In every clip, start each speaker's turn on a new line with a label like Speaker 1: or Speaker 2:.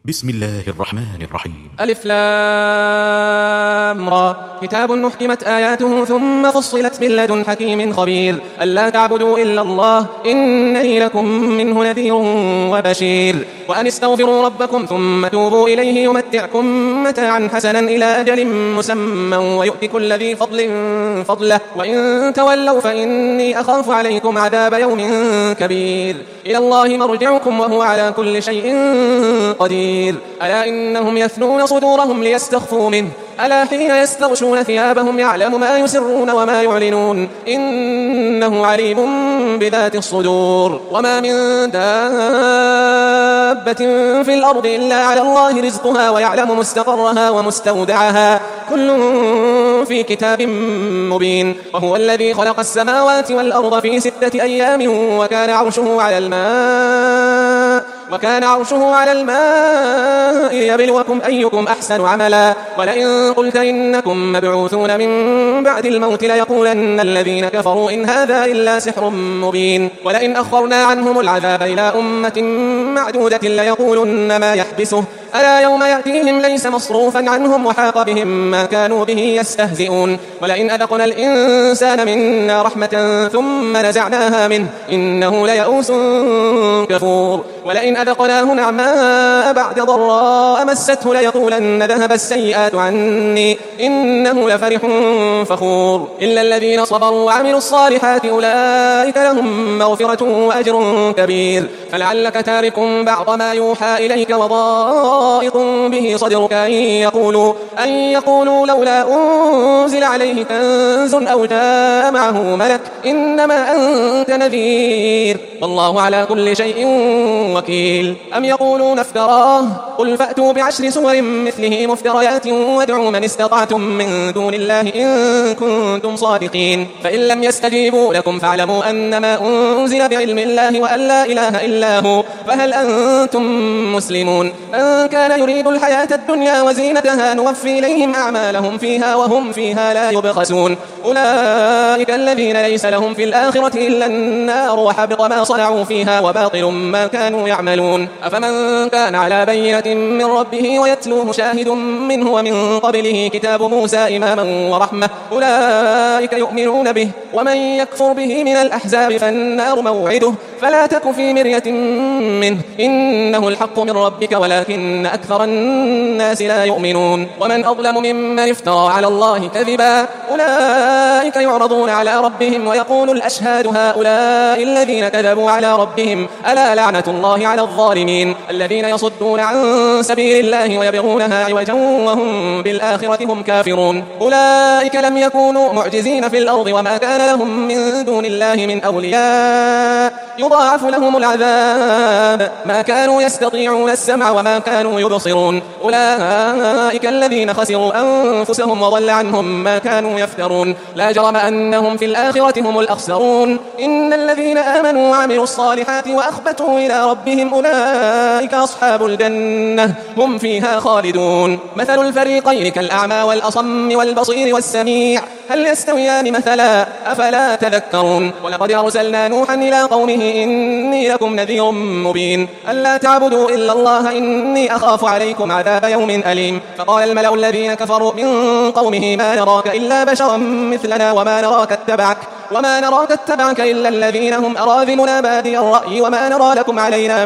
Speaker 1: بسم الله الرحمن الرحيم.
Speaker 2: ألف لام را. كتاب أحكمت آياته ثم فصلت من لدن حكيم خبير ألا تعبدوا إلا الله إنني لكم منه نذير وبشير وأن استغفروا ربكم ثم توبوا إليه يمتعكم متاعا حسنا إلى أجل مسمى ويؤت كل ذي فضل فضله وإن تولوا فإني أخاف عليكم عذاب يوم كبير إلى الله مرجعكم وهو على كل شيء قدير ألا إنهم يثنون صدورهم ليستخفوا منه ألا حين يستغشون ثيابهم يعلم ما يسرون وما يعلنون إنه عليم بذات الصدور وما من دابة في الأرض إلا على الله رزقها ويعلم مستقرها ومستودعها كل في كتاب مبين وهو الذي خلق السماوات والأرض في 6 أيام وكان عرشه على الماء ليبلوكم أيكم أحسن عملا ولئن قلت إنكم مبعوثون من بعد الموت ليقولن الذين كفروا إن هذا إلا سحر مبين ولئن أخرنا عنهم العذاب إلى أمة معدودة ليقولن ما يحبسه ألا يوم يأتيهم ليس مصروفا عنهم وحاق بهم ما كانوا به يستهزئون ولئن أذقنا الإنسان منا رحمة ثم نزعناها منه إنه ليئوس كفور ولئن أذقناه نعماء بعد ضراء مسته ليقولن ذهب السيئات عني إنه لفرح فخور إلا الذين صبروا وعملوا الصالحات أولئك لهم مغفرة وأجر كبير فلعلك تارك بعض ما يوحى إليك وضائق به صدرك أن يقولوا لولا أنزل عليه كنز أو جاء معه ملك إنما أنت نذير والله على كل شيء وكيل أم يقولون افتراه قل فأتوا ب10 سور مثله مفتريات وادعوا من استطعتم من دون الله إن كنتم صادقين فإن لم يستجيبوا لكم فاعلموا أنما أنزل بعلم الله وأن لا إله إلا هو فهل أنتم مسلمون من كان يريد الحياة الدنيا وزينتها نوفي إليهم أعمالهم فيها وهم فيها لا يبخسون أولئك الذين ليس لهم في الآخرة إلا النار وحبط ما صنعوا فيها وباطل ما كانوا يعملون أفمن كان على بينة من ربه ويتلوه شاهد منه ومن قبله كتاب موسى إماما ورحمة أولئك يؤمنون به ومن يكفر به من الأحزاب فالنار موعده فلا تك في مرية منه إنه الحق من ربك ولكن أكثر الناس لا يؤمنون ومن أظلم ممن افترى على الله كذبا أولئك يعرضون على ربهم ويقول الأشهاد هؤلاء الذين كذبوا على ربهم ألا لعنة الله على الظالمين الذين يصدون عن سبيل الله ويبغونها عوجا وهم بالآخرة هم كافرون أولئك لم يكونوا معجزين في الأرض وما كان لهم من دون الله من أولياء يضاعف لهم العذاب ما كانوا يستطيعون السمع وما كانوا يبصرون أولئك الذين خسروا أنفسهم وضل عنهم ما كانوا يفترون لا جرم أنهم في الآخرة هم الأخسرون إن الذين آمنوا وعملوا الصالحات وأخبتوا إلى ربهم أولئك أصحاب الجنة هم فيها خالدون مثل الفريقين كالأعمى والأصم والبصير والسميع هل يستويان مثلا أفلا تذكرون ولقد أرسلنا نوحا إلى قومه إني لكم نذير مبين ألا تعبدوا إلا الله إني أخاف عليكم عذاب يوم أليم فقال الملأ الذين كفروا من قومه ما نراك إلا بشرا مثلنا وما نراك اتبعك إلا الذين هم أراذلنا بادي الرأي وما نرى لكم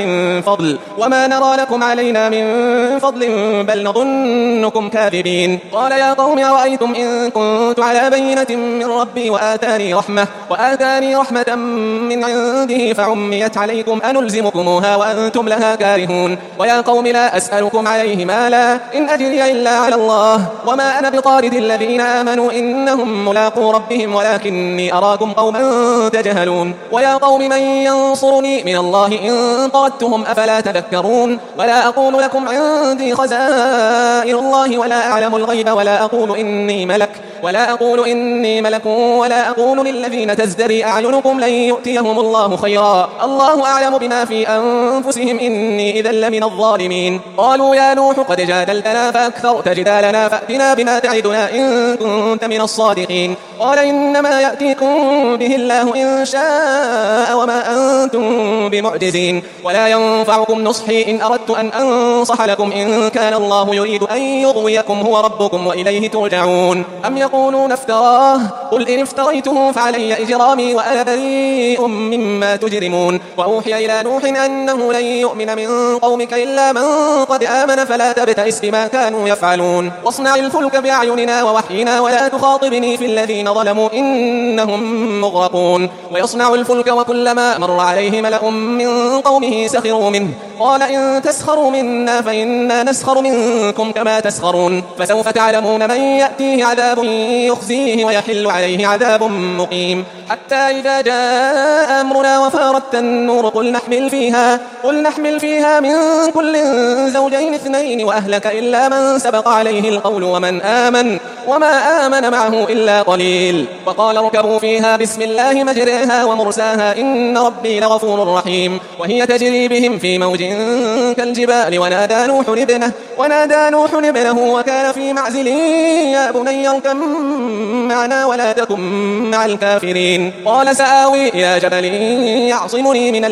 Speaker 2: علينا من فضل بل نظنكم كاذبين قال يا قوم أرأيتم إن كنت على بينة من ربي وآتاني رحمة من عنده فعميت عليكم أنلزمكموها وأنتم لها كارهون ويا قوم لا أسألكم عليه مالا إن أجري إلا على الله وما أنا بطارد الذين آمنوا إنهم ملاقو ربهم ولكني أراكم قوما تجهلون ويا قوم من ينصرني من الله إن طردتهم أفلا تذكرون ولا أقول لكم عندي خزائن الله ولا أعلم الغيب ولا أقول إني ملك ولا أقول للذين تزدري أعينكم لن يؤتيهم الله خيرا الله أعلم بما في أنفسهم إني إذا لمن الظالمين قالوا يا نوح قد جادلتنا فأكثرت جدالنا فأتنا بما تعدنا إن كنت من الصادقين قال إنما يأتيكم به الله إن شاء وما أنتم بمعجزين ولا ينفعكم نصحي إن أردت أن أنصح لكم إن كان الله يريد أن يغويكم هو ربكم وإليه ترجعون أم يقولون افتراه قل إن افتريته فعلي إجرامي وأنا بريء مما تجرمون وأوحي إلى نوح أنه لن يؤمن من قومك إلا من قد آمن فلا تبتئس بما كانوا يفعلون واصنع الفلك بأعيننا ووحينا ولا تخاطبني في الذين ظلموا إنهم مغرقون ويصنع الفلك وكلما مر عليه ملأ من قومه سخروا منه قال إن تسخروا منا فإنا نسخر منكم كما تسخرون فسوف تعلمون من يأتيه عذاب يخزيه ويحل عليه عذاب مقيم حتى إذا جاء أمرنا وفارت النور قل نحمل فيها من كل زوجين اثنين وأهلك إلا من سبق عليه القول وما آمن معه إلا قليل وقال اركبوا فيها بسم الله مجريها ومرساها إن ربي لغفور رحيم وهي تجري بهم في موج كالجبال ونادى نوح ابنه وكان في معزل يا بني اركب معنا ولا تكن مع الكافرين قال سآوي إلى جبل يعصمني من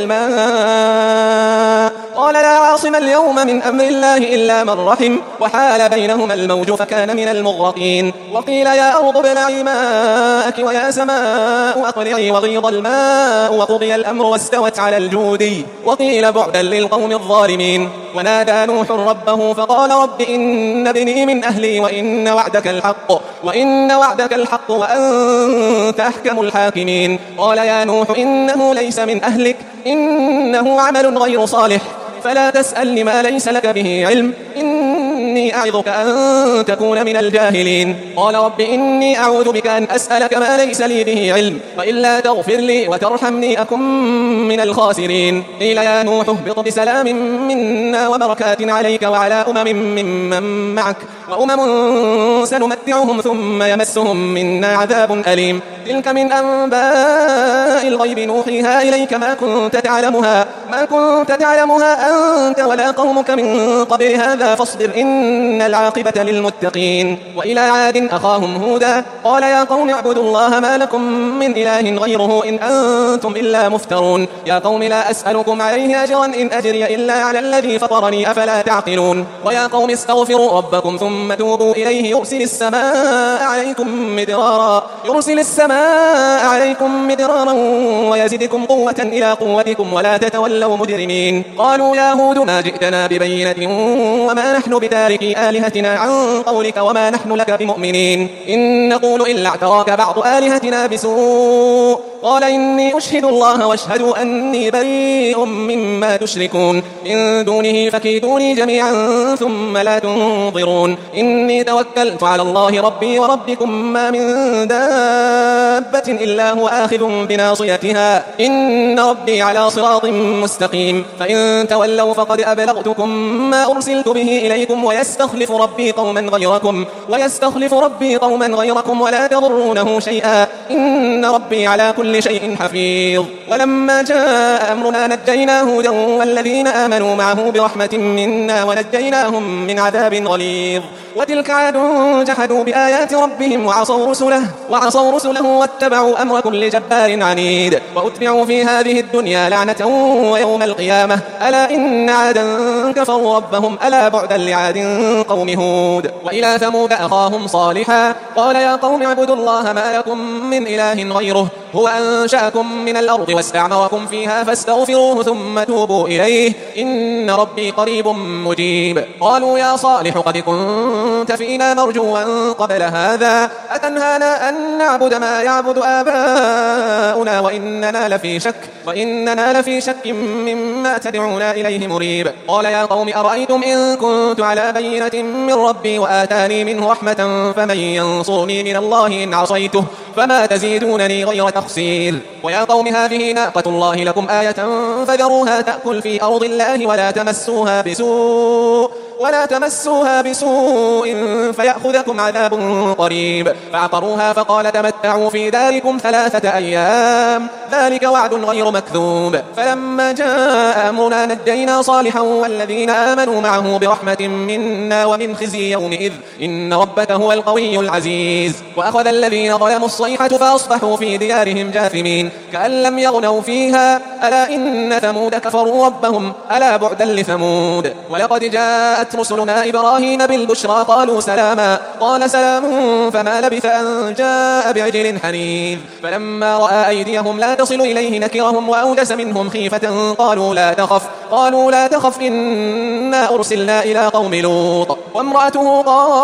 Speaker 2: الماء قال لا عاصم اليوم من أمر الله إلا من رحم وحال بينهما الموج فكان من المغرقين وقيل يا أرض ابلعي ماءك ويا سماء أقلعي وغيض الماء وقضي الأمر واستوت على الجودي وقيل بعدا للقوم الظالمين ونادى نوح ربه فقال رب إن ابني من أهلي وإن وعدك الحق وأنت أحكم الحاكمين قال يا نوح إنه ليس من أهلك إنه عمل غير صالح فلا تسأل لما ليس لك به علم إني أعظك أن تكون من الجاهلين قال رب إني أعوذ بك أن أسألك ما ليس لي به علم وإلا تغفر لي وترحمني أكن من الخاسرين قيل يا نوح اهبط بسلام منا وبركات عليك وعلى ممن معك وأمم سنمتعهم ثم يمسهم منا عذاب أليم تلك من أنباء الغيب نوحيها إليك ما كنت تعلمها أنت ولا قومك من قبل هذا فاصبر إن العاقبة للمتقين وإلى عاد أخاهم هودا قال يا قوم اعبدوا الله ما لكم من إله غيره إن أنتم إلا مفترون يا قوم لا أسألكم عليه أجرا إن أجري إلا على الذي فطرني أفلا تعقلون ويا قوم استغفروا ربكم ثم توبوا إليه يرسل السماء عليكم مدرارا ويزدكم قوة إلى قوتكم ولا تتولوا مجرمين قالوا يا هود ما جئتنا ببينة وما نحن بتاركي آلهتنا عن قولك وما نحن لك بمؤمنين إن نقول إلا اعتراك بعض آلهتنا بسوء قال إني أشهد الله واشهدوا أني بريء مما تشركون من دونه فكيدوني جميعا ثم لا تنظرون إني توكلت على الله ربي وربكم ما من دابة إلا هو آخذ بناصيتها إن ربي على صراط مستقيم فإن تولوا فقد أبلغتكم ما أرسلت به إليكم ويستخلف ربي قوما غيركم ولا تضرونه شيئا إن ربي على كل شيء حفيظ ولما جاء أمرنا نجينا هودا والذين آمنوا معه برحمة منا ونجيناهم من عذاب غليظ وتلك عاد جحدوا بآيات ربهم وعصوا رسله واتبعوا أمر كل جبار عنيد وأتبعوا في هذه الدنيا لعنة ويوم القيامة ألا إن عادا كفروا ربهم ألا بعدا لعاد قوم هود وإلى ثمود أخاهم صالحا قال يا قوم اعبدوا الله ما لكم من إله غيره هو أنشأكم من الأرض واستعمركم فيها فاستغفروه ثم توبوا إليه إن ربي قريب مجيب قالوا يا صالح قد كنت فينا مرجوا قبل هذا أتنهانا أن نعبد ما يعبد آباؤنا وإننا لفي شك مما تدعونا إليه مريب قال يا قوم أرأيتم إن كنت على بينة من ربي وآتاني منه رحمة فمن ينصرني من الله إن عصيته فما تزيدونني غير تخسير ويا قوم هذه ناقة الله لكم آية فذروها تأكل في أرض الله ولا تمسوها بسوء ولا تمسوها بسوء فيأخذكم عذاب قريب. فعقروها فقال تمتعوا في داركم 3 أيام ذلك وعد غير مكذوب. فلما جاء أمرنا نجينا صالحا والذين آمنوا معه برحمة منا ومن خزي يومئذ إن ربك هو القوي العزيز. وأخذ الذين ظلموا الصيحة فأصبحوا في ديارهم جاثمين كأن لم يغنوا فيها ألا إن ثمود كفروا ربهم ألا بعدا لثمود. ولقد جاءت رسلنا إبراهيم بالبشرى قالوا سلاما قال سلام فما لبث أن جاء بعجل حنيذ. فلما رأى أيديهم لا تصل إليه نكرهم وأوجس منهم خيفة قالوا لا تخف إنا أرسلنا إلى قوم لوط. وامرأته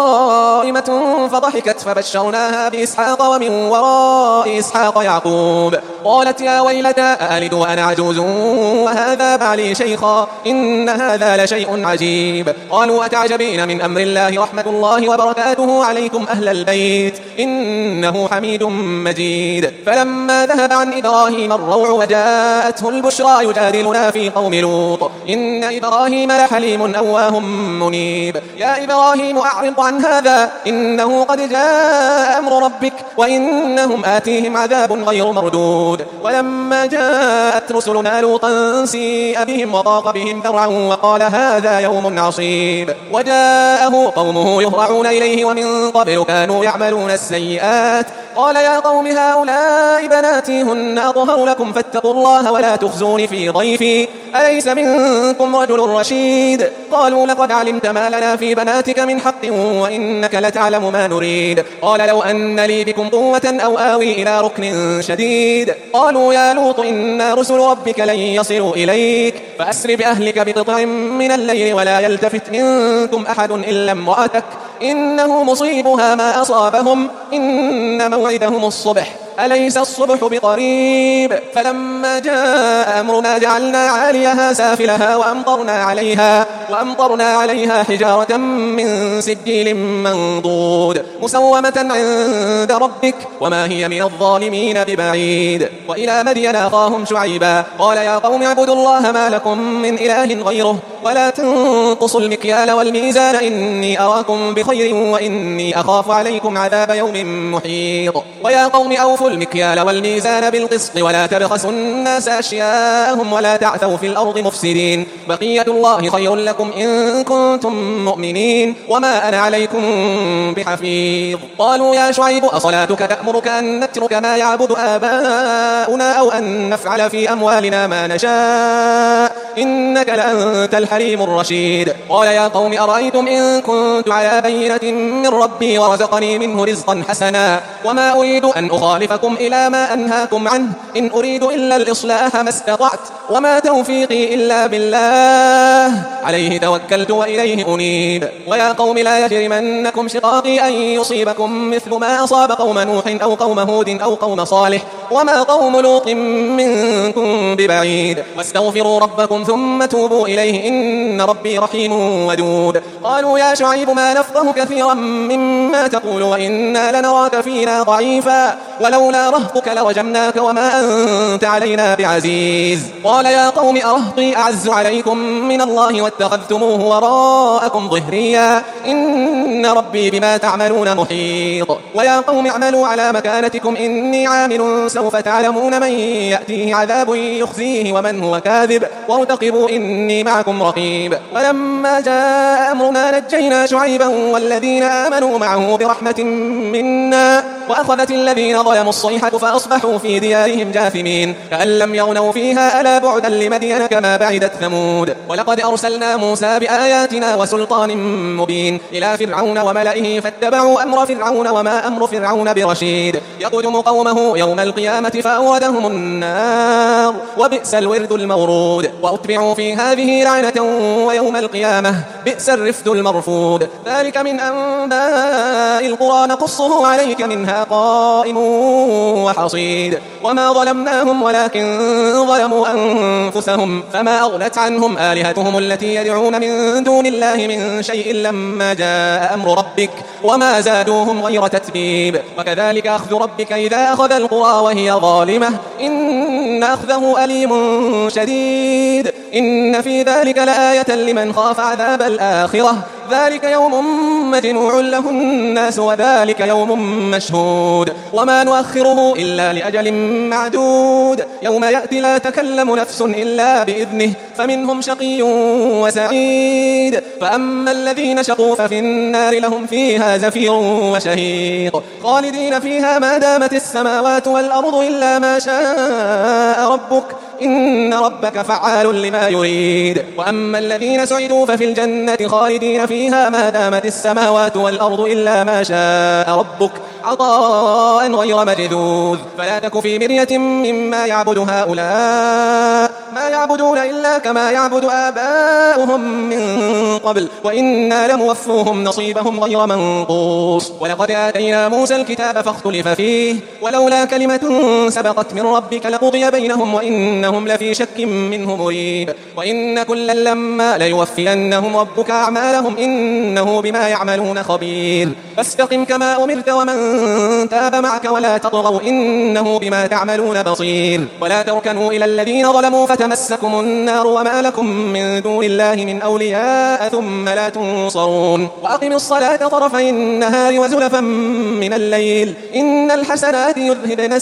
Speaker 2: قائمة فضحكت فبشرناها بإسحاق ومن وراء إسحاق يعقوب. قالت يا ويلتى أألد وأنا عجوز وهذا بعلي شيخا إن هذا لشيء عجيب. قالوا أتعجبين من أمر الله رحمة الله وبركاته عليكم أهل البيت إنه حميد مجيد. فلما ذهب عن إبراهيم الروع وجاءته البشرى يجادلنا في قوم لوط إن إبراهيم لحليم أواه منيب. يا إبراهيم أعرض عن هذا إنه قد جاء أمر ربك وإنهم آتيهم عذاب غير مردود. ولما جاءت رسلنا لوطا سيء بهم وضاق بهم ذرعا وقال هذا يوم عصيب. وجاءه قومه يهرعون إليه ومن قبل كانوا يعملون السيئات. قال يا قوم هؤلاء بناتي هن أطهر لكم فاتقوا الله ولا تخزون في ضيفي أليس منكم رجل رشيد. قالوا لقد علمت ما لنا في بناتك من حق وإنك لتعلم ما نريد. قال لو أن لي بكم قوة أو آوي إلى ركن شديد. قالوا يا لوط إنا رسل ربك لن يصلوا إليك فأسر بأهلك بقطع من الليل ولا يلتفت منكم أحد إلا امرأتك إنه مصيبها ما أصابهم إن موعدهم الصبح أليس الصبح بقريب. فلما جاء أمرنا جعلنا عاليها سافلها وأمطرنا عليها حجارة من سجيل منضود مسومة عند ربك وما هي من الظالمين ببعيد. وإلى مدين أخاهم شعيبا قال يا قوم اعبدوا الله ما لكم من إله غيره ولا تنقصوا المكيال والميزان إني أراكم بخير وإني أخاف عليكم عذاب يوم محيط. ويا قوم أوفوا المكيال والميزان بالقسط ولا تبخسوا الناس أشياءهم ولا تعثوا في الأرض مفسدين بقية الله خير لكم إن كنتم مؤمنين وما أنا عليكم بحفيظ. قالوا يا شعيب أصلاتك تأمرك أن نترك ما يعبد آباؤنا أو أن نفعل في أموالنا ما نشاء إنك لأنت الحليم الرشيد. قال يا قوم أرأيتم إن كنت على بينة من ربي ورزقني منه رزقا حسنا وما أريد أن أخالفكم إلى ما أنهاكم عنه إن أريد إلا الإصلاح ما استطعت وما توفيقي إلا بالله عليه توكلت وإليه أنيب. ويا قوم لا يجرمنكم شقاقي أن يصيبكم مثل ما أصاب قوم نوح أو قوم هود أو قوم صالح وما قوم لوط منكم ببعيد واستغفروا ربكم ثم توبوا إليه إن ربي رحيم ودود. قالوا يا شعيب ما نفقه كثيرا مما تقول وإنا لنراك فينا ضعيفا ولولا رهطك لرجمناك وما أنت علينا بعزيز. قال يا قوم أرهطي أعز عليكم من الله واتخذتموه وراءكم ظهريا إن ربي بما تعملون محيط. ويا قوم اعملوا على مكانتكم إني عامل سوف تعلمون من يأتيه عذاب يخزيه ومن هو كاذب وارتقبوا إني معكم رقيب. ولما جاء أمرنا نجينا شعيبا والذين آمنوا معه برحمة منا وأخذت الذين ظلموا الصيحة فأصبحوا في ديارهم جاثمين كأن لم يغنوا فيها ألا بعدا لمدين كما بعدت ثمود. ولقد أرسلنا موسى بآياتنا وسلطان مبين إلى فرعون وملئه فاتبعوا أمر فرعون وما أمر فرعون برشيد يقدم قومه يوم القيامة فأوردهم النار وبئس الورد المورود وأتبعوا في هذه لعنة ويوم القيامة بئس الرفد المرفود. ذلك من أنباء القرى نقصه عليك منها قائم وحصيد. وما ظلمناهم ولكن ظلموا أنفسهم فما أغنت عنهم آلهتهم التي يدعون من دون الله من شيء لما جاء أمر ربك وما زادوهم غير تتبيب وكذلك أخذ ربك إذا أخذ القرى وهي ظالمة إن أخذه أليم شديد إن في ذلك لآية لمن خاف عذاب الآخرة ذلك يوم مجموع له الناس وذلك يوم مشهود وما نؤخره إلا لأجل معدود يوم يأتي لا تكلم نفس إلا بإذنه فمنهم شقي وسعيد فأما الذين شقوا ففي النار لهم فيها زفير وشهيق خالدين فيها ما دامت السماوات والأرض إلا ما شاء ربك إن ربك فعال لما يريد وأما الذين سعدوا ففي الجنة خالدين فيها ما دامت السماوات والأرض إلا ما شاء ربك عطاء غير مجذوذ فلا تك في مرية مما يعبد هؤلاء ما يعبدون إلا كما يعبد آباؤهم من قبل وإنا لموفوهم نصيبهم غير منقوص ولقد آتينا موسى الكتاب فاختلف فيه ولولا كلمة سبقت من ربك لقضي بينهم وإنهم لفي شك منه مريب وإن كلا لما ليوفينهم ربك أعمالهم إنه بما يعملون خبير فاستقم كما أمرت ومن تاب معك ولا تطغوا إنه بما تعملون بصير ولا تركنوا إلى الذين ظلموا فتمسكم النار وما لكم من دون الله من أولياء ثم لا تنصرون وأقم الصلاة طرفي النهار وزلفا من الليل إن الحسنات يذهبن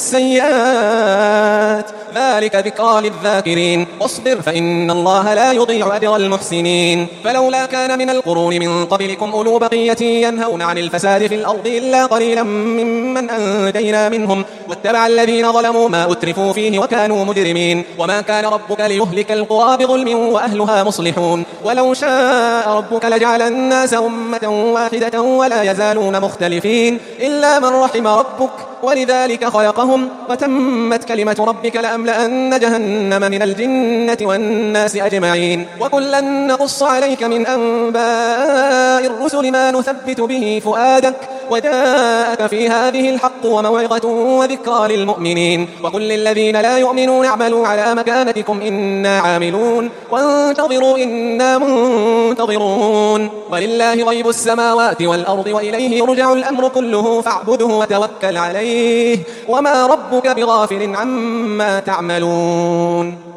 Speaker 2: السيئات ذلك ذكرى للذاكرين واصبر فإن الله لا يضيع أجر المحسنين فلولا كان من القرون من قبلكم أولو بقية ينهون عن الفساد في الأرض إلا قليلا ممن أنجينا منهم واتبع الذين ظلموا ما أترفوا فيه وكانوا مجرمين وما كان ربك ليهلك القرى بظلم وأهلها مصلحون ولو شاء ربك لجعل الناس أمة واحدة ولا يزالون مختلفين إلا من رحم ربك ولذلك خلقهم وتمت كلمة ربك لأملأن جهنم من الجنة والناس أجمعين وكلا نقص عليك من أنباء الرسل ما نثبت به فؤادك وجاءك في هذه الحق وموعظة وذكرى للمؤمنين وقل للذين لا يؤمنون اعملوا على مكانتكم إنا عاملون وانتظروا إنا منتظرون ولله غيب السماوات والأرض وإليه يرجع الأمر كله فاعبده وتوكل عليه وما ربك بغافل عما تعملون